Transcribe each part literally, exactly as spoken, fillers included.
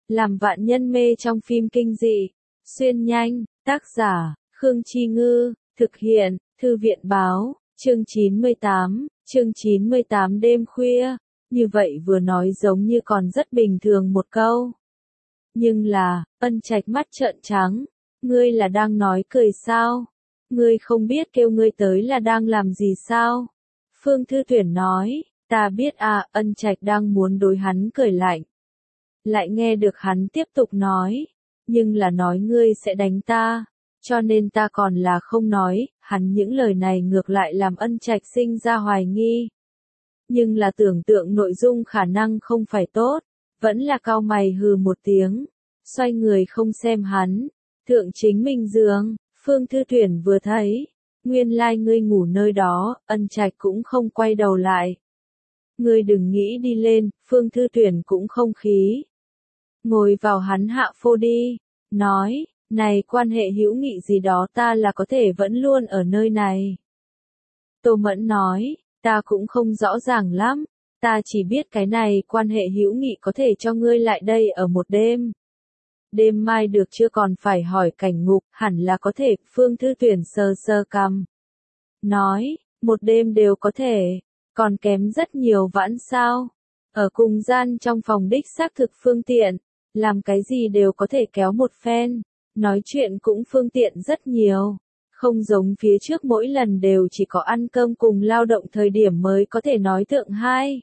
làm vạn nhân mê trong phim kinh dị. Xuyên nhanh, tác giả, Khương Chi Ngư, thực hiện, Thư viện Báo, chương chín mươi tám, chương chín mươi tám đêm khuya, như vậy vừa nói giống như còn rất bình thường một câu. Nhưng là, Ân Trạch mắt trợn trắng, ngươi là đang nói cười sao? Ngươi không biết kêu ngươi tới là đang làm gì sao? Phương Thư Tuyển nói, ta biết à, Ân Trạch đang muốn đối hắn cười lạnh. Lại nghe được hắn tiếp tục nói, nhưng là nói ngươi sẽ đánh ta, cho nên ta còn là không nói, hắn những lời này ngược lại làm Ân Trạch sinh ra hoài nghi. Nhưng là tưởng tượng nội dung khả năng không phải tốt, vẫn là cau mày hừ một tiếng, xoay người không xem hắn, thượng chính mình giường. Phương Thư Tuyển vừa thấy, nguyên lai like ngươi ngủ nơi đó, Ân Trạch cũng không quay đầu lại. Ngươi đừng nghĩ đi lên, Phương Thư Tuyển cũng không khí. Ngồi vào hắn hạ phô đi, nói, này quan hệ hữu nghị gì đó ta là có thể vẫn luôn ở nơi này. Tô Mẫn nói, ta cũng không rõ ràng lắm, ta chỉ biết cái này quan hệ hữu nghị có thể cho ngươi lại đây ở một đêm. Đêm mai được chưa còn phải hỏi Cảnh Ngục, hẳn là có thể, Phương Thư Tuyển sơ sơ cằm. Nói, một đêm đều có thể, còn kém rất nhiều vãn sao. Ở cùng gian trong phòng đích xác thực phương tiện, làm cái gì đều có thể kéo một phen, nói chuyện cũng phương tiện rất nhiều. Không giống phía trước mỗi lần đều chỉ có ăn cơm cùng lao động thời điểm mới có thể nói thượng hai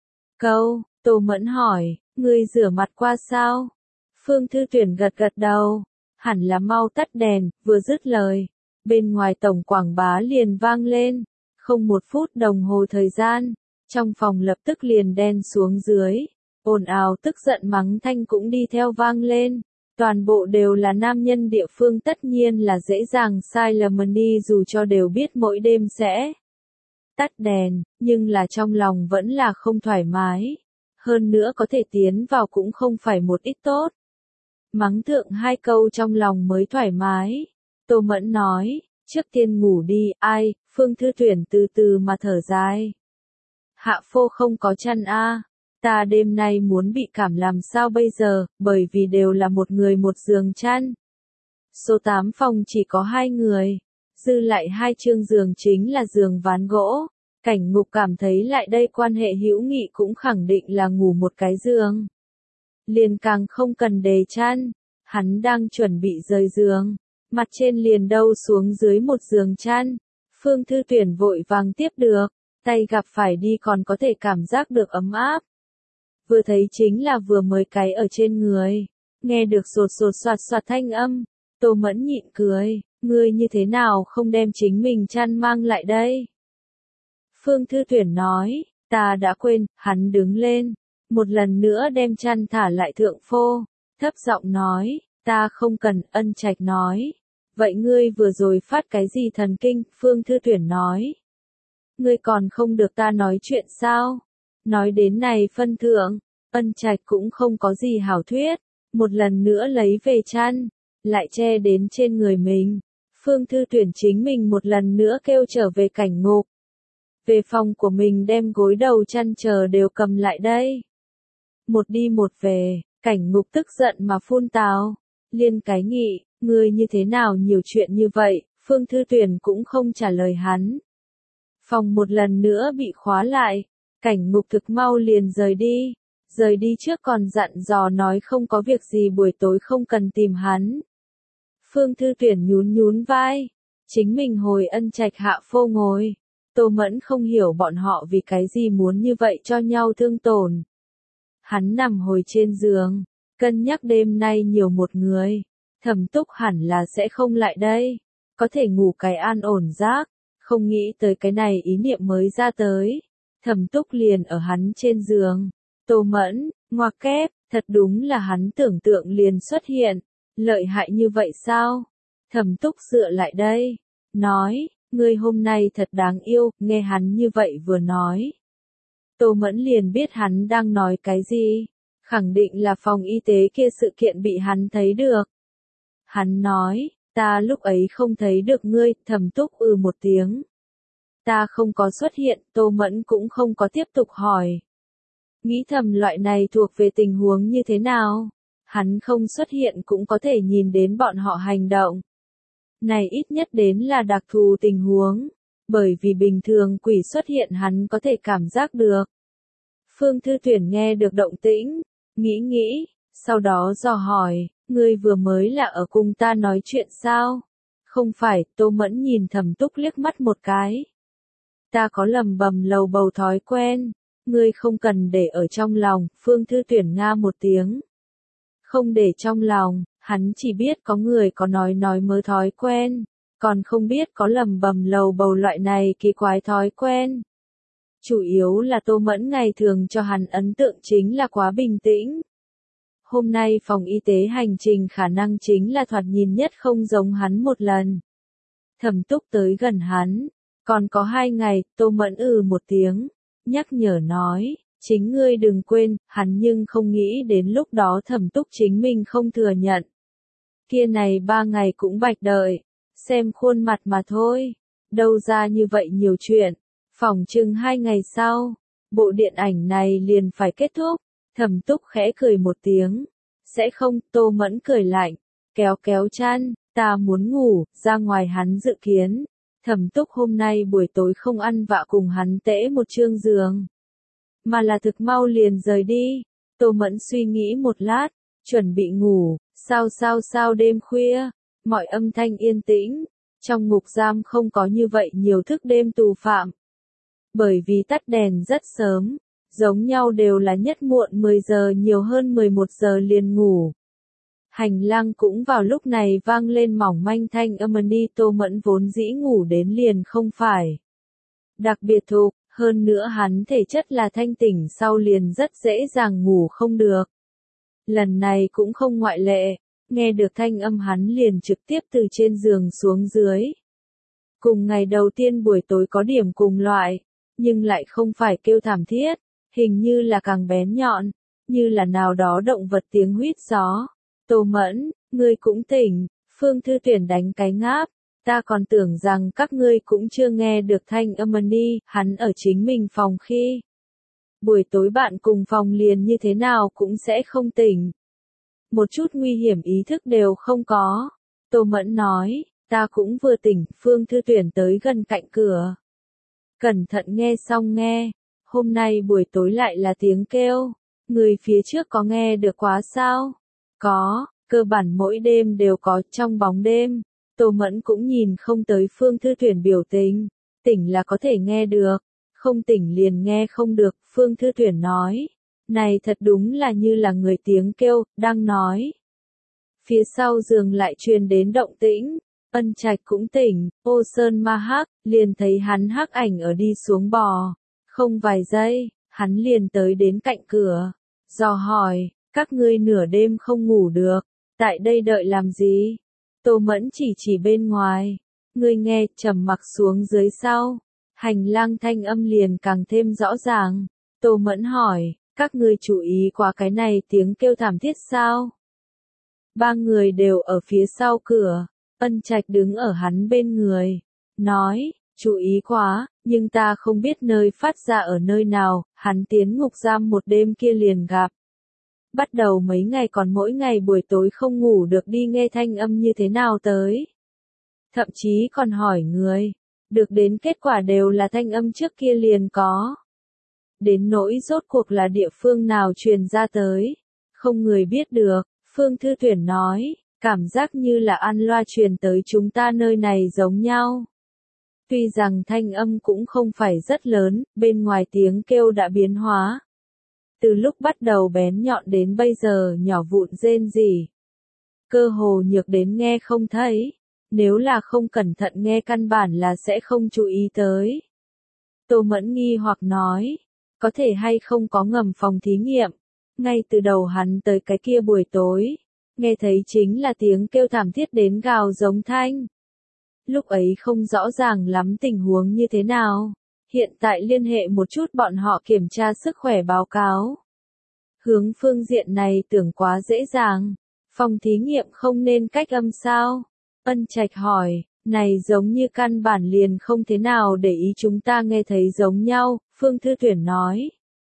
câu. Tô Mẫn hỏi, ngươi rửa mặt qua sao? Phương Thư Tuyển gật gật đầu, hẳn là mau tắt đèn, vừa dứt lời. Bên ngoài tổng quảng bá liền vang lên, không một phút đồng hồ thời gian, trong phòng lập tức liền đen xuống dưới, ồn ào tức giận mắng thanh cũng đi theo vang lên. Toàn bộ đều là nam nhân địa phương tất nhiên là dễ dàng sai lầm đi dù cho đều biết mỗi đêm sẽ tắt đèn, nhưng là trong lòng vẫn là không thoải mái. Hơn nữa có thể tiến vào cũng không phải một ít tốt. Mắng thượng hai câu trong lòng mới thoải mái. Tô Mẫn nói, trước tiên ngủ đi, ai, Phương Thư Tuyển từ từ mà thở dài. Hạ phô không có chăn a, ta đêm nay muốn bị cảm làm sao bây giờ, bởi vì đều là một người một giường chăn. Số tám phòng chỉ có hai người, dư lại hai chương giường chính là giường ván gỗ. Cảnh Ngục cảm thấy lại đây quan hệ hữu nghị cũng khẳng định là ngủ một cái giường. Liền càng không cần đề chăn, hắn đang chuẩn bị rời giường, mặt trên liền đâu xuống dưới một giường chăn. Phương Thư Tuyển vội vàng tiếp được, tay gặp phải đi còn có thể cảm giác được ấm áp. Vừa thấy chính là vừa mới cái ở trên người, nghe được sột sột soạt soạt thanh âm, Tô Mẫn nhịn cười, ngươi như thế nào không đem chính mình chăn mang lại đây? Phương Thư Tuyển nói, ta đã quên, hắn đứng lên, một lần nữa đem chăn thả lại thượng phô, thấp giọng nói, ta không cần. Ân Trạch nói, vậy ngươi vừa rồi phát cái gì thần kinh? Phương Thư Tuyển nói, ngươi còn không được ta nói chuyện sao? Nói đến này phân thượng, Ân Trạch cũng không có gì hảo thuyết, một lần nữa lấy về chăn, lại che đến trên người mình. Phương Thư Tuyển chính mình một lần nữa kêu trở về Cảnh Ngục. Về phòng của mình đem gối đầu chăn chờ đều cầm lại đây. Một đi một về, Cảnh Ngục tức giận mà phun tào, liên cái nghị, ngươi như thế nào nhiều chuyện như vậy? Phương Thư Tuyển cũng không trả lời hắn. Phòng một lần nữa bị khóa lại, Cảnh Ngục thực mau liền rời đi, rời đi trước còn dặn dò nói không có việc gì buổi tối không cần tìm hắn. Phương Thư Tuyển nhún nhún vai, chính mình hồi Ân Trạch hạ phô ngồi. Tô Mẫn không hiểu bọn họ vì cái gì muốn như vậy cho nhau thương tổn. Hắn nằm hồi trên giường, cân nhắc đêm nay nhiều một người, Thẩm Túc hẳn là sẽ không lại đây, có thể ngủ cái an ổn giấc, không nghĩ tới cái này ý niệm mới ra tới. Thẩm Túc liền ở hắn trên giường, Tô Mẫn, ngoặc kép, thật đúng là hắn tưởng tượng liền xuất hiện, lợi hại như vậy sao? Thẩm Túc dựa lại đây, nói, ngươi hôm nay thật đáng yêu, nghe hắn như vậy vừa nói. Tô Mẫn liền biết hắn đang nói cái gì, khẳng định là phòng y tế kia sự kiện bị hắn thấy được. Hắn nói, ta lúc ấy không thấy được ngươi. Thẩm Túc ừ một tiếng. Ta không có xuất hiện, Tô Mẫn cũng không có tiếp tục hỏi. Nghĩ thầm loại này thuộc về tình huống như thế nào? hắn không xuất hiện cũng có thể nhìn đến bọn họ hành động. Này ít nhất đến là đặc thù tình huống, bởi vì bình thường quỷ xuất hiện hắn có thể cảm giác được. Phương Thư Tuyển nghe được động tĩnh, nghĩ nghĩ, sau đó dò hỏi, ngươi vừa mới là ở cùng ta nói chuyện sao? Không phải, Tô Mẫn nhìn Thẩm Túc liếc mắt một cái. Ta có lầm bầm lầu bầu thói quen, ngươi không cần để ở trong lòng, Phương Thư Tuyển nga một tiếng. Không để trong lòng, hắn chỉ biết có người có nói nói mớ thói quen, còn không biết có lầm bầm lầu bầu loại này kỳ quái thói quen. Chủ yếu là Tô Mẫn ngày thường cho hắn ấn tượng chính là quá bình tĩnh. Hôm nay phòng y tế hành trình khả năng chính là thoạt nhìn nhất không giống hắn một lần. Thẩm Túc tới gần hắn, còn có hai ngày, Tô Mẫn ừ một tiếng, nhắc nhở nói, chính ngươi đừng quên, hắn nhưng không nghĩ đến lúc đó Thẩm Túc chính mình không thừa nhận. Kia này ba ngày cũng bạch đợi, xem khuôn mặt mà thôi, đâu ra như vậy nhiều chuyện, phỏng chừng hai ngày sau, bộ điện ảnh này liền phải kết thúc. Thẩm Túc khẽ cười một tiếng, sẽ không, Tô Mẫn cười lạnh, kéo kéo chăn, ta muốn ngủ, ra ngoài hắn dự kiến. Thẩm Túc hôm nay buổi tối không ăn vạ cùng hắn tễ một chương giường, mà là thực mau liền rời đi. Tô Mẫn suy nghĩ một lát, chuẩn bị ngủ, sao sao sao đêm khuya, mọi âm thanh yên tĩnh, trong ngục giam không có như vậy nhiều thức đêm tù phạm. Bởi vì tắt đèn rất sớm, giống nhau đều là nhất muộn mười giờ nhiều hơn mười một giờ liền ngủ. Hành lang cũng vào lúc này vang lên mỏng manh thanh âm đi. Tô Mẫn vốn dĩ ngủ đến liền không phải đặc biệt thục, hơn nữa hắn thể chất là thanh tỉnh sau liền rất dễ dàng ngủ không được. Lần này cũng không ngoại lệ, nghe được thanh âm hắn liền trực tiếp từ trên giường xuống dưới. Cùng ngày đầu tiên buổi tối có điểm cùng loại, nhưng lại không phải kêu thảm thiết, hình như là càng bén nhọn, như là nào đó động vật tiếng huýt gió. Tô Mẫn, ngươi cũng tỉnh, Phương Thư Tuyển đánh cái ngáp, ta còn tưởng rằng các ngươi cũng chưa nghe được thanh âm đi, hắn ở chính mình phòng khi. Buổi tối bạn cùng phòng liền như thế nào cũng sẽ không tỉnh. Một chút nguy hiểm ý thức đều không có. Tô Mẫn nói, ta cũng vừa tỉnh, Phương Thư Tuyển tới gần cạnh cửa. Cẩn thận nghe xong nghe, hôm nay buổi tối lại là tiếng kêu, người phía trước có nghe được quá sao? Có, cơ bản mỗi đêm đều có, trong bóng đêm. Tô Mẫn cũng nhìn không tới Phương Thư Tuyển biểu tình, tỉnh là có thể nghe được, không tỉnh liền nghe không được. Phương Thư Tuyển nói, này thật đúng là như là người tiếng kêu, đang nói. Phía sau giường lại truyền đến động tĩnh, Ân Trạch cũng tỉnh, Ô Sơn Ma Hắc, liền thấy hắn hắc ảnh ở đi xuống bò, không vài giây, hắn liền tới đến cạnh cửa, dò hỏi, các ngươi nửa đêm không ngủ được, tại đây đợi làm gì? Tô Mẫn chỉ chỉ bên ngoài, ngươi nghe, trầm mặc xuống dưới sau, hành lang thanh âm liền càng thêm rõ ràng. Tô Mẫn hỏi, các ngươi chú ý qua cái này tiếng kêu thảm thiết sao? Ba người đều ở phía sau cửa, Ân Trạch đứng ở hắn bên người, nói, chú ý quá, nhưng ta không biết nơi phát ra ở nơi nào, hắn tiến ngục giam một đêm kia liền gặp. Bắt đầu mấy ngày còn mỗi ngày buổi tối không ngủ được đi nghe thanh âm như thế nào tới. Thậm chí còn hỏi người, được đến kết quả đều là thanh âm trước kia liền có. Đến nỗi rốt cuộc là địa phương nào truyền ra tới, không người biết được. Phương Thư Tuyển nói, cảm giác như là ăn loa truyền tới chúng ta nơi này giống nhau. Tuy rằng thanh âm cũng không phải rất lớn, bên ngoài tiếng kêu đã biến hóa. Từ lúc bắt đầu bén nhọn đến bây giờ nhỏ vụn rên rỉ. Cơ hồ nhược đến nghe không thấy, nếu là không cẩn thận nghe căn bản là sẽ không chú ý tới. Tô Mẫn nghi hoặc nói, có thể hay không có ngầm phòng thí nghiệm. Ngay từ đầu hắn tới cái kia buổi tối, nghe thấy chính là tiếng kêu thảm thiết đến gào giống thanh. Lúc ấy không rõ ràng lắm tình huống như thế nào, hiện tại liên hệ một chút bọn họ kiểm tra sức khỏe báo cáo. Hướng phương diện này tưởng quá dễ dàng, phòng thí nghiệm không nên cách âm sao? Ân Trạch hỏi, này giống như căn bản liền không thế nào để ý chúng ta nghe thấy giống nhau, Phương Thư Tuyển nói.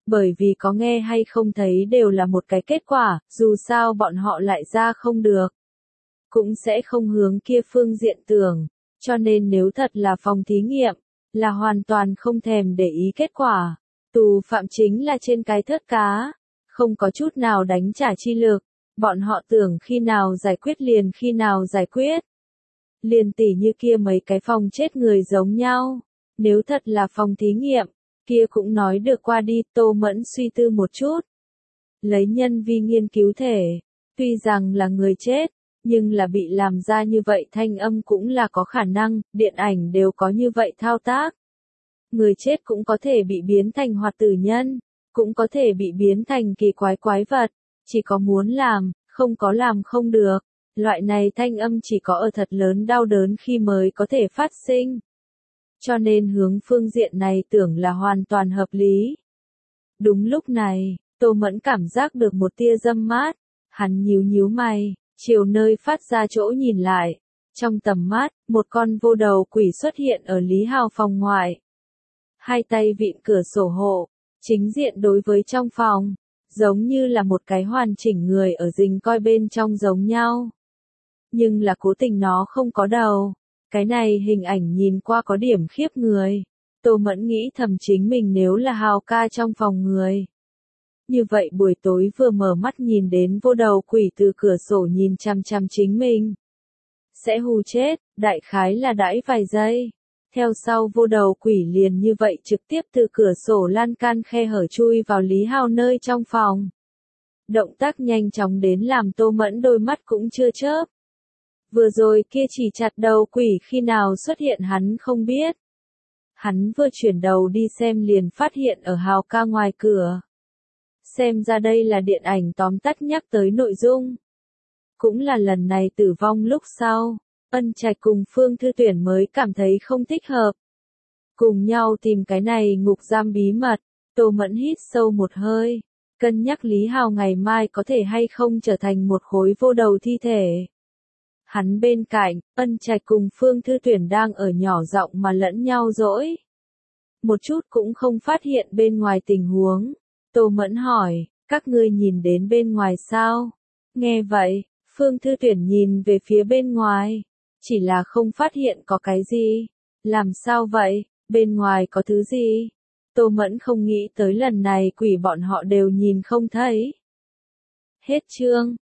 Bởi vì có nghe hay không thấy đều là một cái kết quả, dù sao bọn họ lại ra không được. Cũng sẽ không hướng kia phương diện tưởng, cho nên nếu thật là phòng thí nghiệm, là hoàn toàn không thèm để ý kết quả. Tù phạm chính là trên cái thớt cá, không có chút nào đánh trả chi lực, bọn họ tưởng khi nào giải quyết liền khi nào giải quyết. Liền tỉ như kia mấy cái phòng chết người giống nhau, nếu thật là phòng thí nghiệm, kia cũng nói được qua đi. Tô Mẫn suy tư một chút. Lấy nhân vi nghiên cứu thể, tuy rằng là người chết, nhưng là bị làm ra như vậy thanh âm cũng là có khả năng, điện ảnh đều có như vậy thao tác. Người chết cũng có thể bị biến thành hoạt tử nhân, cũng có thể bị biến thành kỳ quái quái vật, chỉ có muốn làm, không có làm không được. Loại này thanh âm chỉ có ở thật lớn đau đớn khi mới có thể phát sinh. Cho nên hướng phương diện này tưởng là hoàn toàn hợp lý. Đúng lúc này, Tô Mẫn cảm giác được một tia dâm mát, hắn nhíu nhíu mày, chiều nơi phát ra chỗ nhìn lại. Trong tầm mắt, một con vô đầu quỷ xuất hiện ở Lý Hào phòng ngoại. Hai tay vịn cửa sổ hộ, chính diện đối với trong phòng, giống như là một cái hoàn chỉnh người ở rình coi bên trong giống nhau. Nhưng là cố tình nó không có đầu. Cái này hình ảnh nhìn qua có điểm khiếp người. Tô Mẫn nghĩ thầm chính mình nếu là Hào ca trong phòng người. Như vậy buổi tối vừa mở mắt nhìn đến vô đầu quỷ từ cửa sổ nhìn chằm chằm chính mình. Sẽ hù chết, đại khái là đãi vài giây. Theo sau vô đầu quỷ liền như vậy trực tiếp từ cửa sổ lan can khe hở chui vào Lý Hào nơi trong phòng. Động tác nhanh chóng đến làm Tô Mẫn đôi mắt cũng chưa chớp. Vừa rồi kia chỉ chặt đầu quỷ khi nào xuất hiện hắn không biết. Hắn vừa chuyển đầu đi xem liền phát hiện ở Hào ca ngoài cửa. Xem ra đây là điện ảnh tóm tắt nhắc tới nội dung. Cũng là lần này tử vong lúc sau, Ân Trạch cùng Phương Thư Tuyển mới cảm thấy không thích hợp. Cùng nhau tìm cái này ngục giam bí mật, Tô Mẫn hít sâu một hơi, cân nhắc Lý Hào ngày mai có thể hay không trở thành một khối vô đầu thi thể. Hắn bên cạnh, Ân Trạch cùng Phương Thư Tuyển đang ở nhỏ giọng mà lẫn nhau dỗi. Một chút cũng không phát hiện bên ngoài tình huống. Tô Mẫn hỏi, các ngươi nhìn đến bên ngoài sao? Nghe vậy, Phương Thư Tuyển nhìn về phía bên ngoài. Chỉ là không phát hiện có cái gì. Làm sao vậy? Bên ngoài có thứ gì? Tô Mẫn không nghĩ tới lần này quỷ bọn họ đều nhìn không thấy. Hết chương.